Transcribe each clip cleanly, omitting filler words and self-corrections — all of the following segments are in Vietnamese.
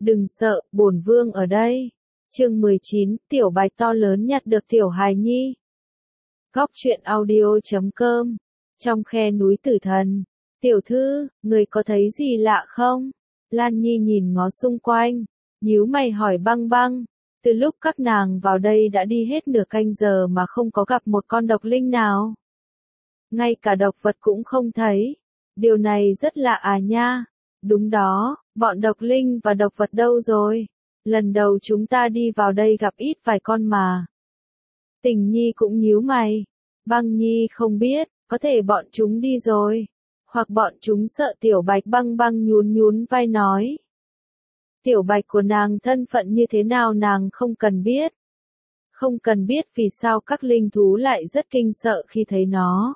Đừng sợ, bổn vương ở đây. Chương 19, Tiểu Bạch to lớn nhặt được tiểu hài nhi. Góc truyện audio.com. Trong khe núi tử thần. Tiểu thư, người có thấy gì lạ không? Lan Nhi nhìn ngó xung quanh, nhíu mày hỏi Băng Băng. Từ lúc các nàng vào đây đã đi hết nửa canh giờ mà không có gặp một con độc linh nào. Ngay cả độc vật cũng không thấy. Điều này rất lạ à nha. Đúng đó, bọn độc linh và độc vật đâu rồi? Lần đầu chúng ta đi vào đây gặp ít vài con mà. Tình Nhi cũng nhíu mày. Băng Nhi không biết, có thể bọn chúng đi rồi. Hoặc bọn chúng sợ Tiểu Bạch. Băng Băng nhún nhún vai nói. Tiểu Bạch của nàng thân phận như thế nào nàng không cần biết. Không cần biết vì sao các linh thú lại rất kinh sợ khi thấy nó.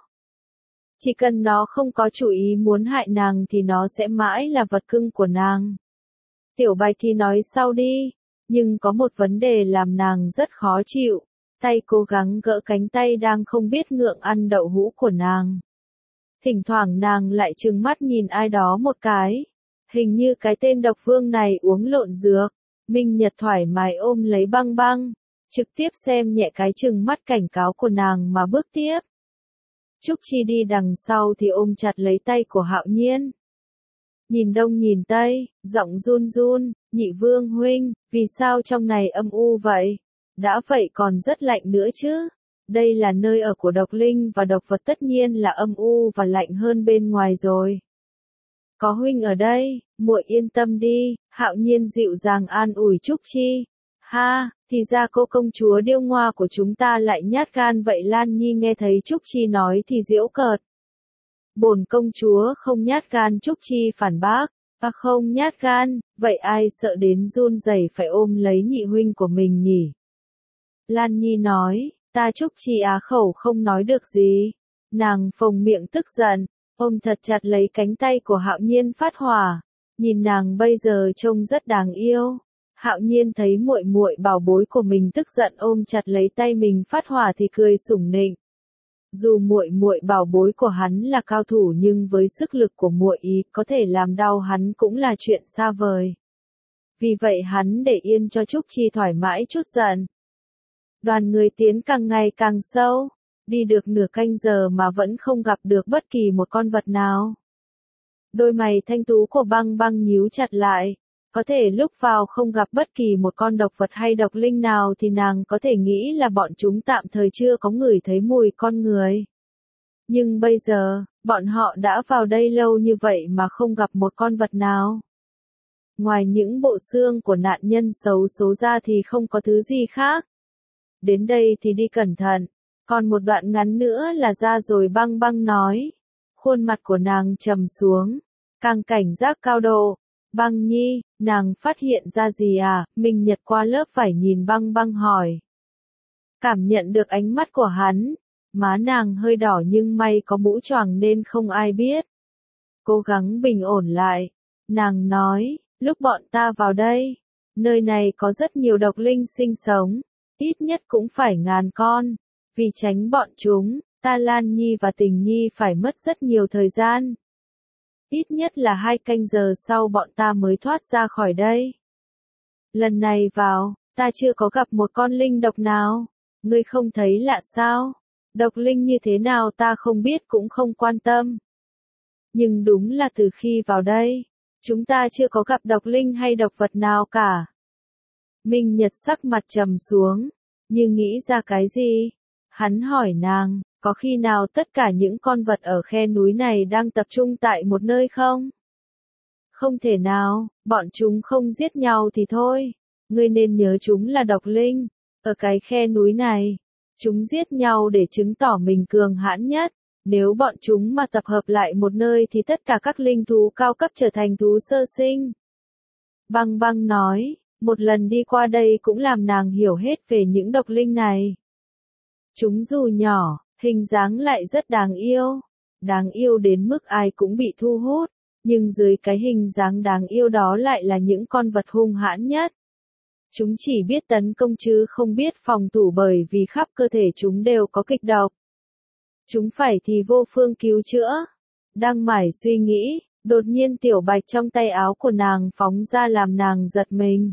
Chỉ cần nó không có chủ ý muốn hại nàng thì nó sẽ mãi là vật cưng của nàng. Tiểu Bạch thì nói sau đi, nhưng có một vấn đề làm nàng rất khó chịu. Tay cố gắng gỡ cánh tay đang không biết ngượng ăn đậu hũ của nàng. Thỉnh thoảng nàng lại trừng mắt nhìn ai đó một cái. Hình như cái tên độc vương này uống lộn dược. Minh Nhật thoải mái ôm lấy Băng Băng, trực tiếp xem nhẹ cái trừng mắt cảnh cáo của nàng mà bước tiếp. Trúc Chi đi đằng sau thì ôm chặt lấy tay của Hạo Nhiên. Nhìn đông nhìn tây, giọng run run, Nhị Vương huynh, vì sao trong này âm u vậy? Đã vậy còn rất lạnh nữa chứ. Đây là nơi ở của độc linh và độc vật tất nhiên là âm u và lạnh hơn bên ngoài rồi. Có huynh ở đây, muội yên tâm đi, Hạo Nhiên dịu dàng an ủi Trúc Chi. Ha, thì ra cô công chúa điêu ngoa của chúng ta lại nhát gan vậy. Lan Nhi nghe thấy Trúc Chi nói thì giễu cợt. Bổn công chúa không nhát gan. Trúc Chi phản bác. Không nhát gan, vậy ai sợ đến run rẩy phải ôm lấy nhị huynh của mình nhỉ? Lan Nhi nói, ta Trúc Chi á khẩu không nói được gì. Nàng phồng miệng tức giận, ôm thật chặt lấy cánh tay của Hạo Nhiên phát hỏa. Nhìn nàng bây giờ trông rất đáng yêu. Hạo Nhiên thấy muội muội bảo bối của mình tức giận ôm chặt lấy tay mình phát hỏa thì cười sủng nịnh. Dù muội muội bảo bối của hắn là cao thủ nhưng với sức lực của muội ý có thể làm đau hắn cũng là chuyện xa vời. Vì vậy hắn để yên cho Trúc Chi thoải mái chút giận. Đoàn người tiến càng ngày càng sâu, đi được nửa canh giờ mà vẫn không gặp được bất kỳ một con vật nào. Đôi mày thanh tú của Băng Băng nhíu chặt lại. Có thể lúc vào không gặp bất kỳ một con độc vật hay độc linh nào thì nàng có thể nghĩ là bọn chúng tạm thời chưa có ngửi thấy mùi con người. Nhưng bây giờ, bọn họ đã vào đây lâu như vậy mà không gặp một con vật nào. Ngoài những bộ xương của nạn nhân xấu số ra thì không có thứ gì khác. Đến đây thì đi cẩn thận, còn một đoạn ngắn nữa là ra rồi. Băng Băng nói. Khuôn mặt của nàng trầm xuống, càng cảnh giác cao độ. Băng Nhi, nàng phát hiện ra gì à? Minh Nhật qua lớp vải nhìn Băng Băng hỏi. Cảm nhận được ánh mắt của hắn, má nàng hơi đỏ nhưng may có mũ choàng nên không ai biết. Cố gắng bình ổn lại, nàng nói, lúc bọn ta vào đây, nơi này có rất nhiều độc linh sinh sống, ít nhất cũng phải 1000 con. Vì tránh bọn chúng, ta Lan Nhi và Tình Nhi phải mất rất nhiều thời gian. Ít nhất là 2 canh giờ sau bọn ta mới thoát ra khỏi đây. Lần này vào, ta chưa có gặp một con linh độc nào. Ngươi không thấy lạ sao? Độc linh như thế nào ta không biết cũng không quan tâm. Nhưng đúng là từ khi vào đây, chúng ta chưa có gặp độc linh hay độc vật nào cả. Minh Nhật sắc mặt trầm xuống, như nghĩ ra cái gì. Hắn hỏi nàng. Có khi nào tất cả những con vật ở khe núi này đang tập trung tại một nơi không? Không thể nào, bọn chúng không giết nhau thì thôi. Ngươi nên nhớ chúng là độc linh. Ở cái khe núi này, chúng giết nhau để chứng tỏ mình cường hãn nhất. Nếu bọn chúng mà tập hợp lại một nơi thì tất cả các linh thú cao cấp trở thành thú sơ sinh. Băng Băng nói, một lần đi qua đây cũng làm nàng hiểu hết về những độc linh này. Chúng dù nhỏ, hình dáng lại rất đáng yêu đến mức ai cũng bị thu hút, nhưng dưới cái hình dáng đáng yêu đó lại là những con vật hung hãn nhất. Chúng chỉ biết tấn công chứ không biết phòng thủ bởi vì khắp cơ thể chúng đều có kịch độc. Chúng phải thì vô phương cứu chữa. Đang mải suy nghĩ, Đột nhiên tiểu bạch trong tay áo của nàng phóng ra làm nàng giật mình.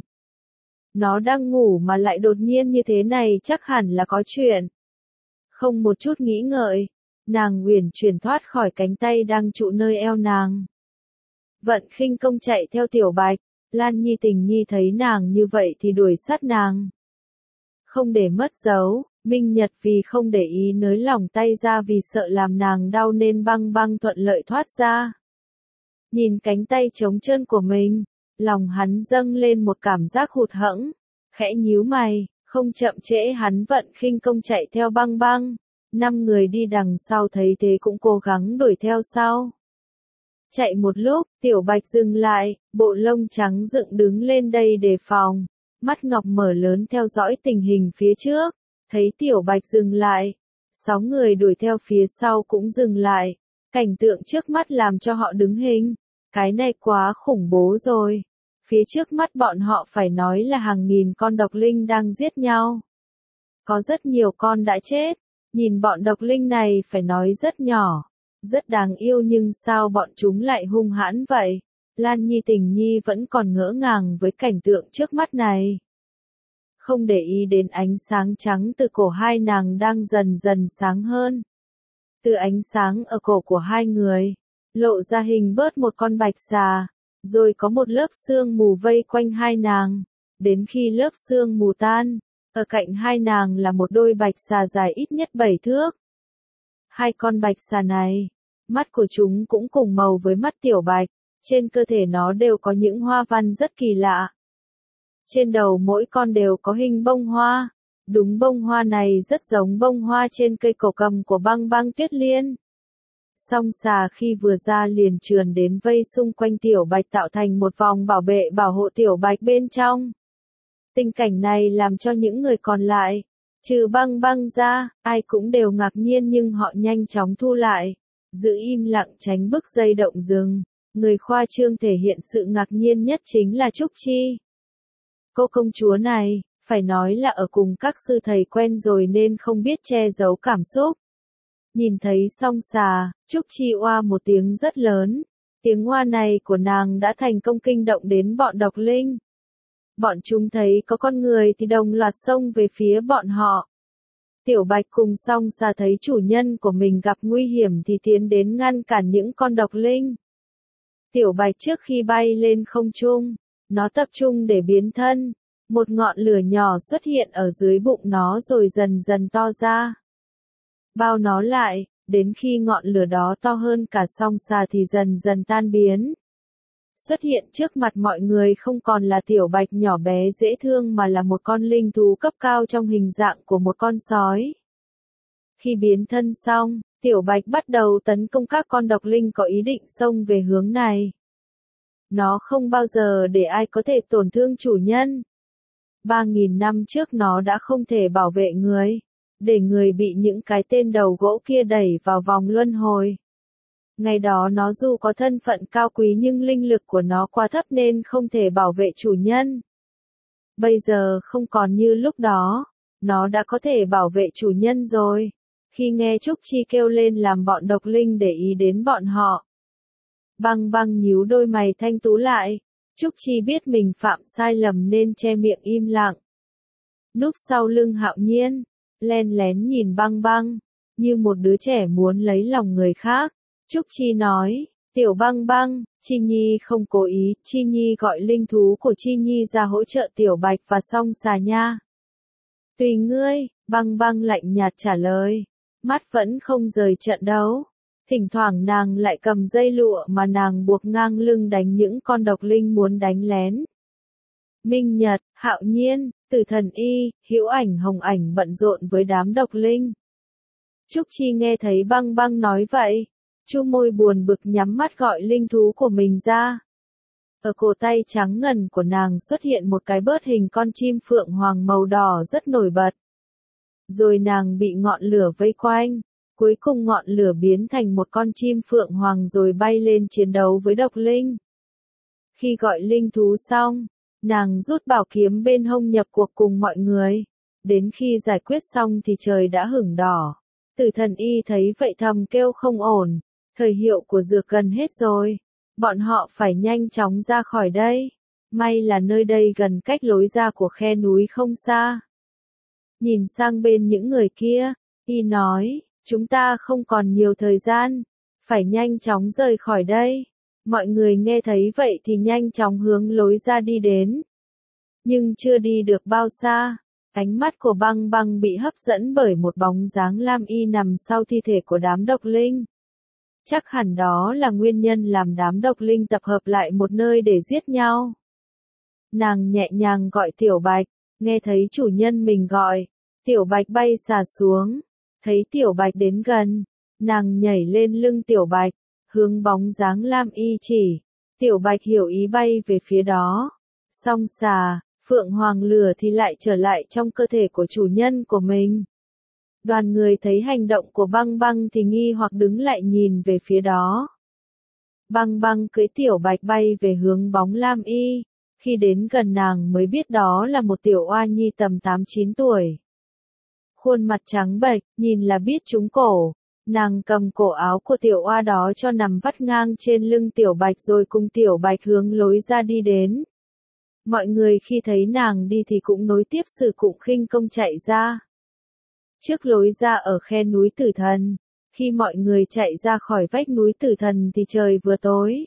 Nó đang ngủ mà lại đột nhiên như thế này chắc hẳn là có chuyện. Không một chút nghĩ ngợi, nàng uyển chuyển thoát khỏi cánh tay đang trụ nơi eo nàng. Vận khinh công chạy theo tiểu bạch, Lan Nhi Tình Nhi thấy nàng như vậy thì đuổi sát nàng. Không để mất dấu, Minh Nhật vì không để ý nới lỏng tay ra vì sợ làm nàng đau nên băng băng thuận lợi thoát ra. Nhìn cánh tay trống trơn của mình, lòng hắn dâng lên một cảm giác hụt hẫng, khẽ nhíu mày, không chậm trễ hắn vận khinh công chạy theo băng băng. 5 người đi đằng sau thấy thế cũng cố gắng đuổi theo sau. Chạy một lúc, tiểu bạch dừng lại, bộ lông trắng dựng đứng lên đây đề phòng. Mắt ngọc mở lớn theo dõi tình hình phía trước, thấy tiểu bạch dừng lại. 6 người đuổi theo phía sau cũng dừng lại. Cảnh tượng trước mắt làm cho họ đứng hình. Cái này quá khủng bố rồi. Phía trước mắt bọn họ phải nói là hàng nghìn con độc linh đang giết nhau. Có rất nhiều con đã chết. Nhìn bọn độc linh này phải nói rất nhỏ, rất đáng yêu nhưng sao bọn chúng lại hung hãn vậy? Lan Nhi Tình Nhi vẫn còn ngỡ ngàng với cảnh tượng trước mắt này. Không để ý đến ánh sáng trắng từ cổ hai nàng đang dần dần sáng hơn. Từ ánh sáng ở cổ của hai người, lộ ra hình bớt một con bạch xà, rồi có một lớp sương mù vây quanh hai nàng, đến khi lớp sương mù tan. Ở cạnh hai nàng là một đôi bạch xà dài ít nhất 7 thước. Hai con bạch xà này, mắt của chúng cũng cùng màu với mắt tiểu bạch, trên cơ thể nó đều có những hoa văn rất kỳ lạ. Trên đầu mỗi con đều có hình bông hoa, đúng bông hoa này rất giống bông hoa trên cây cổ cầm của băng băng tuyết liên. Song xà khi vừa ra liền trườn đến vây xung quanh tiểu bạch tạo thành một vòng bảo vệ bảo hộ tiểu bạch bên trong. Tình cảnh này làm cho những người còn lại, trừ băng băng ra, ai cũng đều ngạc nhiên nhưng họ nhanh chóng thu lại, giữ im lặng tránh bức dây động rừng. Người khoa trương thể hiện sự ngạc nhiên nhất chính là Trúc Chi. Cô công chúa này, phải nói là ở cùng các sư thầy quen rồi nên không biết che giấu cảm xúc. Nhìn thấy song xà, Trúc Chi oa một tiếng rất lớn, tiếng oa này của nàng đã thành công kinh động đến bọn độc linh. Bọn chúng thấy có con người thì đồng loạt xông về phía bọn họ. Tiểu Bạch cùng song xà thấy chủ nhân của mình gặp nguy hiểm thì tiến đến ngăn cản những con độc linh. Tiểu Bạch trước khi bay lên không trung, nó tập trung để biến thân. Một ngọn lửa nhỏ xuất hiện ở dưới bụng nó rồi dần dần to ra. Bao nó lại, đến khi ngọn lửa đó to hơn cả song xà thì dần dần tan biến. Xuất hiện trước mặt mọi người không còn là tiểu bạch nhỏ bé dễ thương mà là một con linh thú cấp cao trong hình dạng của một con sói. Khi biến thân xong, tiểu bạch bắt đầu tấn công các con độc linh có ý định xông về hướng này. Nó không bao giờ để ai có thể tổn thương chủ nhân. 3.000 năm trước nó đã không thể bảo vệ người, để người bị những cái tên đầu gỗ kia đẩy vào vòng luân hồi. Ngày đó nó dù có thân phận cao quý nhưng linh lực của nó quá thấp nên không thể bảo vệ chủ nhân. Bây giờ không còn như lúc đó, nó đã có thể bảo vệ chủ nhân rồi. Khi nghe Trúc Chi kêu lên làm bọn độc linh để ý đến bọn họ. Băng băng nhíu đôi mày thanh tú lại, Trúc Chi biết mình phạm sai lầm nên che miệng im lặng. Núp sau lưng Hạo Nhiên, len lén nhìn băng băng, như một đứa trẻ muốn lấy lòng người khác. Trúc Chi nói, tiểu băng băng, Chi Nhi không cố ý, Chi Nhi gọi linh thú của Chi Nhi ra hỗ trợ tiểu bạch và song xà nha. Tùy ngươi, băng băng lạnh nhạt trả lời, mắt vẫn không rời trận đấu. Thỉnh thoảng nàng lại cầm dây lụa mà nàng buộc ngang lưng đánh những con độc linh muốn đánh lén. Minh Nhật, Hạo Nhiên, Tử Thần Y, Hữu Ảnh Hồng Ảnh bận rộn với đám độc linh. Trúc Chi nghe thấy băng băng nói vậy, chu môi buồn bực nhắm mắt gọi linh thú của mình ra. Ở cổ tay trắng ngần của nàng xuất hiện một cái bớt hình con chim phượng hoàng màu đỏ rất nổi bật. Rồi nàng bị ngọn lửa vây quanh, cuối cùng ngọn lửa biến thành một con chim phượng hoàng rồi bay lên chiến đấu với độc linh. Khi gọi linh thú xong, nàng rút bảo kiếm bên hông nhập cuộc cùng mọi người. Đến khi giải quyết xong thì trời đã hửng đỏ. Tử Thần Y thấy vậy thầm kêu không ổn, thời hiệu của dược gần hết rồi. Bọn họ phải nhanh chóng ra khỏi đây. May là nơi đây gần cách lối ra của khe núi không xa. Nhìn sang bên những người kia, y nói, chúng ta không còn nhiều thời gian, phải nhanh chóng rời khỏi đây. Mọi người nghe thấy vậy thì nhanh chóng hướng lối ra đi đến. Nhưng chưa đi được bao xa, ánh mắt của Băng Băng bị hấp dẫn bởi một bóng dáng lam y nằm sau thi thể của đám độc linh. Chắc hẳn đó là nguyên nhân làm đám độc linh tập hợp lại một nơi để giết nhau. Nàng nhẹ nhàng gọi Tiểu Bạch, nghe thấy chủ nhân mình gọi, Tiểu Bạch bay xà xuống, thấy Tiểu Bạch đến gần, nàng nhảy lên lưng Tiểu Bạch, hướng bóng dáng lam y chỉ, Tiểu Bạch hiểu ý bay về phía đó. Song xà, phượng hoàng lửa thì lại trở lại trong cơ thể của chủ nhân của mình. Đoàn người thấy hành động của Băng Băng thì nghi hoặc đứng lại nhìn về phía đó. Băng Băng cưỡi Tiểu Bạch bay về hướng bóng lam y, khi đến gần nàng mới biết đó là một tiểu oa nhi tầm 8-9 tuổi. Khuôn mặt trắng bệch, nhìn là biết trúng cổ. Nàng cầm cổ áo của tiểu oa đó cho nằm vắt ngang trên lưng Tiểu Bạch rồi cùng Tiểu Bạch hướng lối ra đi đến. Mọi người khi thấy nàng đi thì cũng nối tiếp sử dụng khinh công chạy ra. Trước lối ra ở khe núi Tử Thần, khi mọi người chạy ra khỏi vách núi Tử Thần thì trời vừa tối.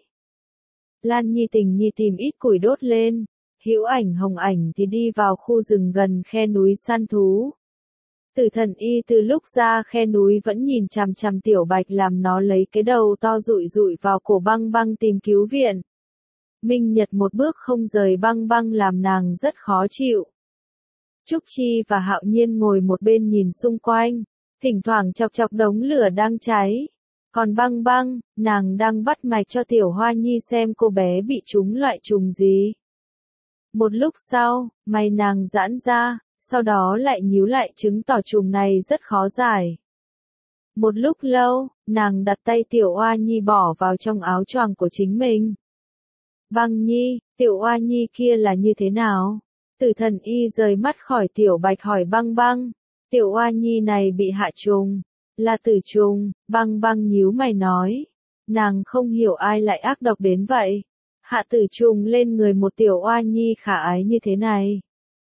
Lan Nhi Tình Nhi tìm ít củi đốt lên, Hữu Ảnh Hồng Ảnh thì đi vào khu rừng gần khe núi săn thú. Tử Thần Y từ lúc ra khe núi vẫn nhìn chằm chằm Tiểu Bạch làm nó lấy cái đầu to rụi rụi vào cổ Băng Băng tìm cứu viện. Minh Nhật một bước không rời Băng Băng làm nàng rất khó chịu. Trúc Chi và Hạo Nhiên ngồi một bên nhìn xung quanh, thỉnh thoảng chọc chọc đống lửa đang cháy. Còn Băng Băng, nàng đang bắt mạch cho Tiểu Hoa Nhi xem cô bé bị trúng loại trùng gì. Một lúc sau, mày nàng giãn ra, sau đó lại nhíu lại chứng tỏ trùng này rất khó giải. Một lúc lâu, nàng đặt tay Tiểu Hoa Nhi bỏ vào trong áo choàng của chính mình. Băng Nhi, Tiểu Hoa Nhi kia là như thế nào? Tử Thần Y rời mắt khỏi Tiểu Bạch hỏi Băng Băng. Tiểu Hoa Nhi này bị hạ trùng. Là tử trùng, Băng Băng nhíu mày nói. Nàng không hiểu ai lại ác độc đến vậy. Hạ tử trùng lên người một Tiểu Hoa Nhi khả ái như thế này.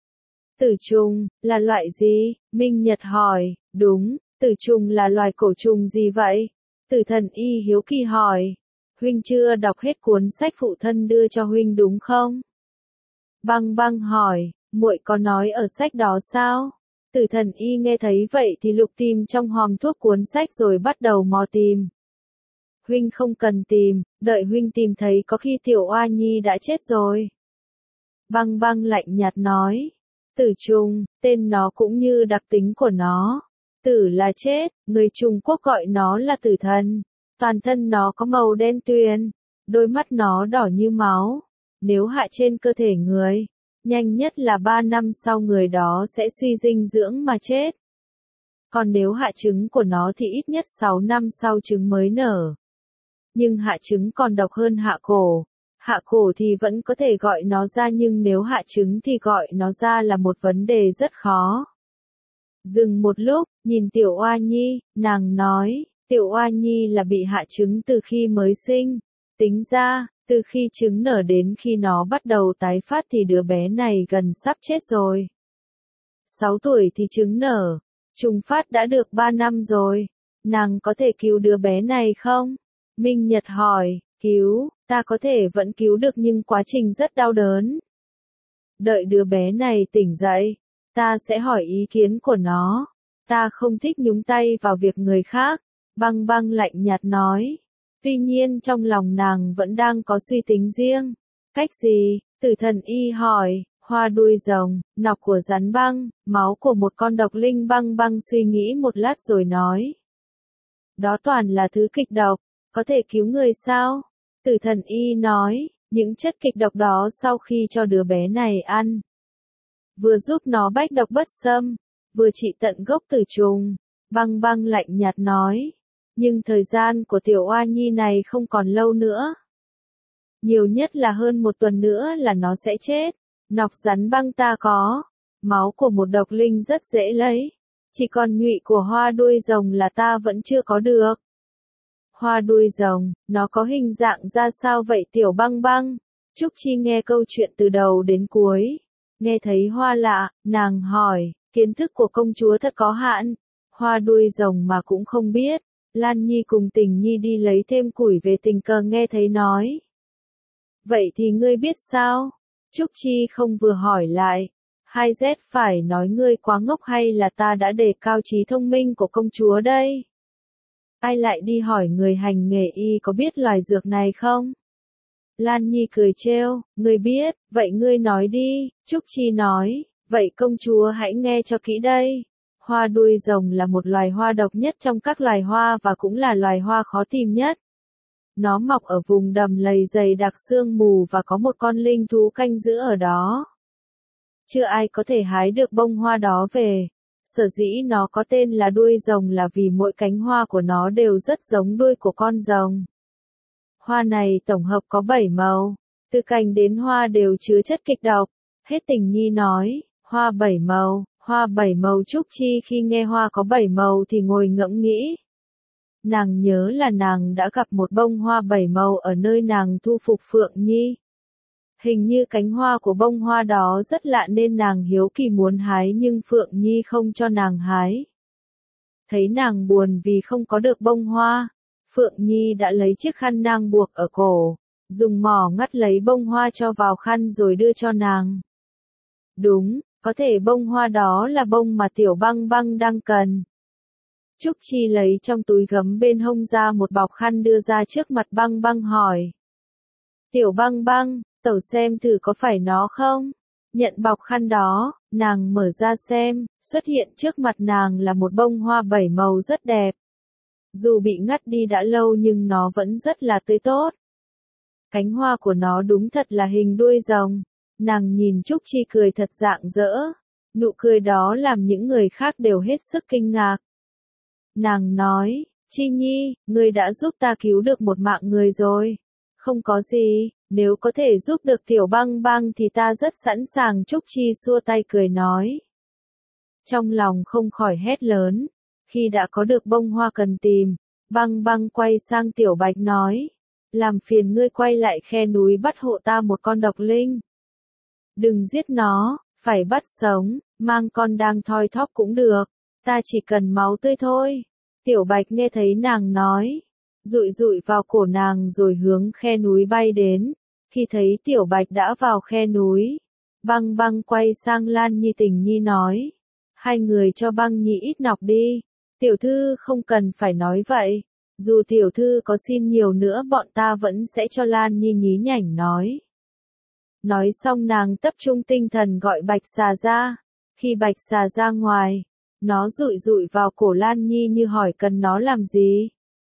Tử trùng, là loại gì? Minh Nhật hỏi. Đúng, tử trùng là loài cổ trùng gì vậy? Tử Thần Y hiếu kỳ hỏi. Huynh chưa đọc hết cuốn sách phụ thân đưa cho huynh đúng không? Băng Băng hỏi, muội có nói ở sách đó sao? Tử Thần Y nghe thấy vậy thì lục tìm trong hòm thuốc cuốn sách rồi bắt đầu mò tìm. Huynh không cần tìm, đợi huynh tìm thấy có khi Tiểu Oa Nhi đã chết rồi. Băng Băng lạnh nhạt nói, tử trùng, tên nó cũng như đặc tính của nó. Tử là chết, người Trung Quốc gọi nó là tử thần. Toàn thân nó có màu đen tuyền, đôi mắt nó đỏ như máu. Nếu hạ trên cơ thể người, nhanh nhất là 3 năm sau người đó sẽ suy dinh dưỡng mà chết. Còn nếu hạ trứng của nó thì ít nhất 6 năm sau trứng mới nở. Nhưng hạ trứng còn độc hơn hạ cổ. Hạ cổ thì vẫn có thể gọi nó ra nhưng nếu hạ trứng thì gọi nó ra là một vấn đề rất khó. Dừng một lúc, nhìn Tiểu Oa Nhi, nàng nói, Tiểu Oa Nhi là bị hạ trứng từ khi mới sinh. Tính ra, từ khi trứng nở đến khi nó bắt đầu tái phát thì đứa bé này gần sắp chết rồi. 6 tuổi thì trứng nở, trùng phát đã được 3 năm rồi. Nàng có thể cứu đứa bé này không? Minh Nhật hỏi, cứu, ta có thể vẫn cứu được nhưng quá trình rất đau đớn. Đợi đứa bé này tỉnh dậy, ta sẽ hỏi ý kiến của nó. Ta không thích nhúng tay vào việc người khác. Băng Băng lạnh nhạt nói. Tuy nhiên trong lòng nàng vẫn đang có suy tính riêng. Cách gì? Tử Thần Y hỏi, hoa đuôi rồng, nọc của rắn băng, máu của một con độc linh. Băng Băng suy nghĩ một lát rồi nói. Đó toàn là thứ kịch độc, có thể cứu người sao? Tử Thần Y nói, những chất kịch độc đó sau khi cho đứa bé này ăn, vừa giúp nó bách độc bất xâm, vừa trị tận gốc tử trùng. Băng Băng lạnh nhạt nói. Nhưng thời gian của Tiểu Oa Nhi này không còn lâu nữa. Nhiều nhất là hơn 1 tuần nữa là nó sẽ chết. Nọc rắn băng ta có. Máu của một độc linh rất dễ lấy. Chỉ còn nhụy của hoa đuôi rồng là ta vẫn chưa có được. Hoa đuôi rồng, nó có hình dạng ra sao vậy Tiểu Băng Băng? Trúc Chi nghe câu chuyện từ đầu đến cuối. Nghe thấy hoa lạ, nàng hỏi, kiến thức của công chúa thật có hạn. Hoa đuôi rồng mà cũng không biết. Lan Nhi cùng Tình Nhi đi lấy thêm củi về tình cờ nghe thấy nói. Vậy thì ngươi biết sao? Trúc Chi không vừa hỏi lại. Hai Z phải nói ngươi quá ngốc hay là ta đã đề cao trí thông minh của công chúa đây? Ai lại đi hỏi người hành nghề y có biết loài dược này không? Lan Nhi cười trêu, ngươi biết, vậy ngươi nói đi. Trúc Chi nói, vậy công chúa hãy nghe cho kỹ đây. Hoa đuôi rồng là một loài hoa độc nhất trong các loài hoa và cũng là loài hoa khó tìm nhất. Nó mọc ở vùng đầm lầy dày đặc sương mù và có một con linh thú canh giữ ở đó. Chưa ai có thể hái được bông hoa đó về. Sở dĩ nó có tên là đuôi rồng là vì mỗi cánh hoa của nó đều rất giống đuôi của con rồng. Hoa này tổng hợp có 7 màu, từ cành đến hoa đều chứa chất kịch độc. Hết Tình Nhi nói, hoa 7 màu, hoa 7 màu. Trúc Chi khi nghe hoa có 7 màu thì ngồi ngẫm nghĩ. Nàng nhớ là nàng đã gặp một bông hoa 7 màu ở nơi nàng thu phục Phượng Nhi. Hình như cánh hoa của bông hoa đó rất lạ nên nàng hiếu kỳ muốn hái nhưng Phượng Nhi không cho nàng hái. Thấy nàng buồn vì không có được bông hoa, Phượng Nhi đã lấy chiếc khăn nang buộc ở cổ, dùng mỏ ngắt lấy bông hoa cho vào khăn rồi đưa cho nàng. Đúng, có thể bông hoa đó là bông mà Tiểu Băng Băng đang cần. Trúc Chi lấy trong túi gấm bên hông ra một bọc khăn đưa ra trước mặt Băng Băng hỏi. Tiểu Băng Băng, tẩu xem thử có phải nó không? Nhận bọc khăn đó, nàng mở ra xem, xuất hiện trước mặt nàng là một bông hoa 7 màu rất đẹp. Dù bị ngắt đi đã lâu nhưng nó vẫn rất là tươi tốt. Cánh hoa của nó đúng thật là hình đuôi rồng. Nàng nhìn Trúc Chi cười thật rạng rỡ. Nụ cười đó làm những người khác đều hết sức kinh ngạc. Nàng nói, Chi Nhi, ngươi đã giúp ta cứu được một mạng người rồi. Không có gì, nếu có thể giúp được Tiểu Băng Băng thì ta rất sẵn sàng. Trúc Chi xua tay cười nói. Trong lòng không khỏi hét lớn. Khi đã có được bông hoa cần tìm, Băng Băng quay sang Tiểu Bạch nói. Làm phiền ngươi quay lại khe núi bắt hộ ta một con độc linh. Đừng giết nó, phải bắt sống, mang con đang thoi thóp cũng được. Ta chỉ cần máu tươi thôi. Tiểu Bạch nghe thấy nàng nói. Dụi dụi vào cổ nàng rồi hướng khe núi bay đến. Khi thấy Tiểu Bạch đã vào khe núi, Băng Băng quay sang Lan Nhi Tình Nhi nói. Hai người cho Băng Nhi ít nọc đi. Tiểu thư không cần phải nói vậy. Dù tiểu thư có xin nhiều nữa bọn ta vẫn sẽ cho. Lan Nhi nhí nhảnh nói. Nói xong nàng tập trung tinh thần gọi Bạch Xà ra. Khi Bạch Xà ra ngoài, nó dụi dụi vào cổ Lan Nhi như hỏi cần nó làm gì.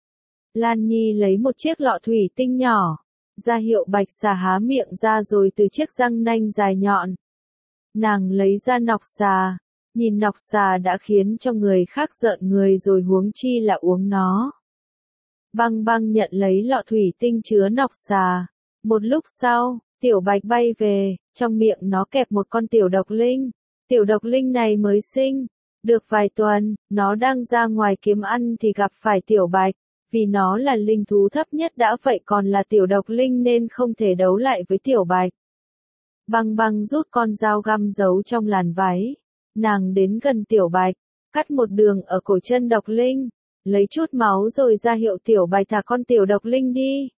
Lan Nhi lấy một chiếc lọ thủy tinh nhỏ, ra hiệu Bạch Xà há miệng ra rồi từ chiếc răng nanh dài nhọn. Nàng lấy ra nọc xà, nhìn nọc xà đã khiến cho người khác rợn người rồi huống chi là uống nó. Băng Băng nhận lấy lọ thủy tinh chứa nọc xà. Một lúc sau, Tiểu Bạch bay về, trong miệng nó kẹp một con tiểu độc linh. Tiểu độc linh này mới sinh, được vài tuần, nó đang ra ngoài kiếm ăn thì gặp phải Tiểu Bạch. Vì nó là linh thú thấp nhất đã vậy còn là tiểu độc linh nên không thể đấu lại với Tiểu Bạch. Băng Băng rút con dao găm giấu trong làn váy. Nàng đến gần Tiểu Bạch, cắt một đường ở cổ chân độc linh, lấy chút máu rồi ra hiệu Tiểu Bạch thả con tiểu độc linh đi.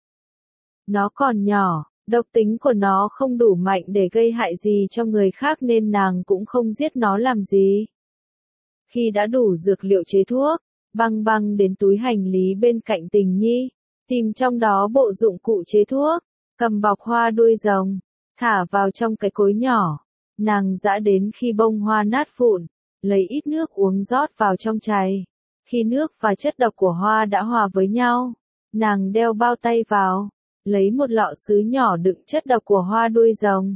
Nó còn nhỏ, độc tính của nó không đủ mạnh để gây hại gì cho người khác nên nàng cũng không giết nó làm gì. Khi đã đủ dược liệu chế thuốc, Băng Băng đến túi hành lý bên cạnh Tình Nhi, tìm trong đó bộ dụng cụ chế thuốc, cầm bọc hoa đuôi rồng, thả vào trong cái cối nhỏ. Nàng dã đến khi bông hoa nát vụn, lấy ít nước uống rót vào trong chày. Khi nước và chất độc của hoa đã hòa với nhau, nàng đeo bao tay vào, lấy một lọ sứ nhỏ đựng chất độc của hoa đuôi rồng.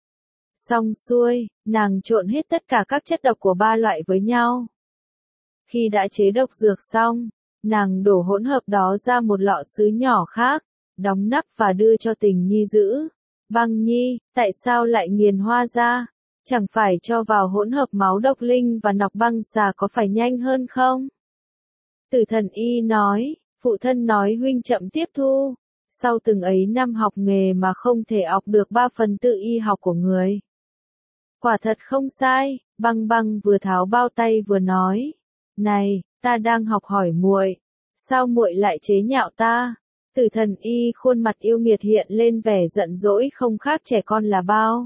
Xong xuôi, nàng trộn hết tất cả các chất độc của 3 loại với nhau. Khi đã chế độc dược xong, nàng đổ hỗn hợp đó ra một lọ sứ nhỏ khác, đóng nắp và đưa cho Tình Nhi giữ. Băng Nhi, tại sao lại nghiền hoa ra? Chẳng phải cho vào hỗn hợp máu độc linh và nọc băng xà có phải nhanh hơn không? Tử Thần Y nói, Phụ thân nói huynh chậm tiếp thu. Sau từng ấy năm học nghề mà không thể học được 3/4 y học của người. Quả thật không sai, Băng Băng vừa tháo bao tay vừa nói. Này, ta đang học hỏi muội, sao muội lại chế nhạo ta? Tử Thần Y khuôn mặt yêu nghiệt hiện lên vẻ giận dỗi không khác trẻ con là bao.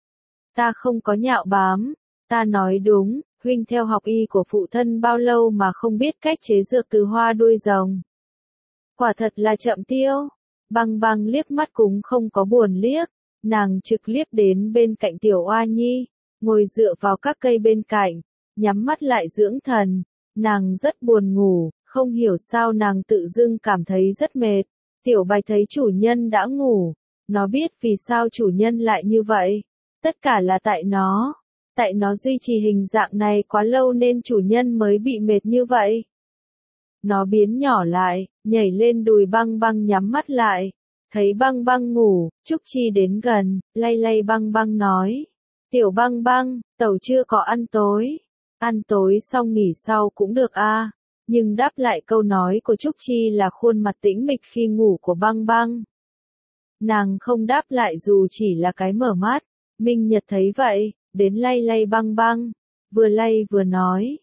Ta không có nhạo báng, ta nói đúng, huynh theo học y của phụ thân bao lâu mà không biết cách chế dược từ hoa đuôi rồng. Quả thật là chậm tiêu. Băng Băng liếc mắt cũng không có buồn liếc, nàng trực liếc đến bên cạnh Tiểu Oa Nhi, ngồi dựa vào các cây bên cạnh, nhắm mắt lại dưỡng thần. Nàng rất buồn ngủ, không hiểu sao nàng tự dưng cảm thấy rất mệt. Tiểu Bạch thấy chủ nhân đã ngủ, nó biết vì sao chủ nhân lại như vậy. Tất cả là tại nó duy trì hình dạng này quá lâu nên chủ nhân mới bị mệt như vậy. Nó biến nhỏ lại, nhảy lên đùi Băng Băng nhắm mắt lại. Thấy Băng Băng ngủ, Trúc Chi đến gần, lay lay Băng Băng nói. Tiểu Băng Băng, tẩu chưa có ăn tối. Ăn tối xong nghỉ sau cũng được a. Nhưng đáp lại câu nói của Trúc Chi là khuôn mặt tĩnh mịch khi ngủ của Băng Băng. Nàng không đáp lại dù chỉ là cái mở mắt. Minh Nhật thấy vậy, đến lay lay Băng Băng. Vừa lay vừa nói.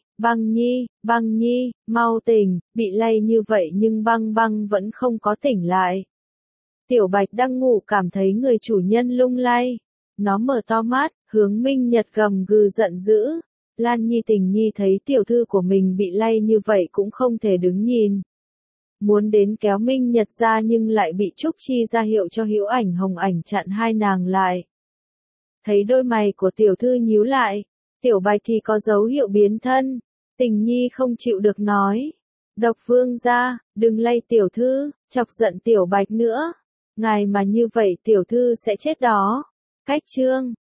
Băng Nhi, mau tỉnh, bị lay như vậy nhưng Băng Băng vẫn không có tỉnh lại. Tiểu Bạch đang ngủ cảm thấy người chủ nhân lung lay. Nó mở to mắt, hướng Minh Nhật gầm gừ giận dữ. Lan Nhi Tình Nhi thấy tiểu thư của mình bị lay như vậy cũng không thể đứng nhìn. Muốn đến kéo Minh Nhật ra nhưng lại bị Trúc Chi ra hiệu cho Hữu Ảnh Hồng Ảnh chặn hai nàng lại. Thấy đôi mày của tiểu thư nhíu lại, Tiểu Bạch thì có dấu hiệu biến thân. Tình Nhi không chịu được nói. Độc Vương gia, đừng lay tiểu thư, chọc giận Tiểu Bạch nữa. Ngài mà như vậy tiểu thư sẽ chết đó. Cách chương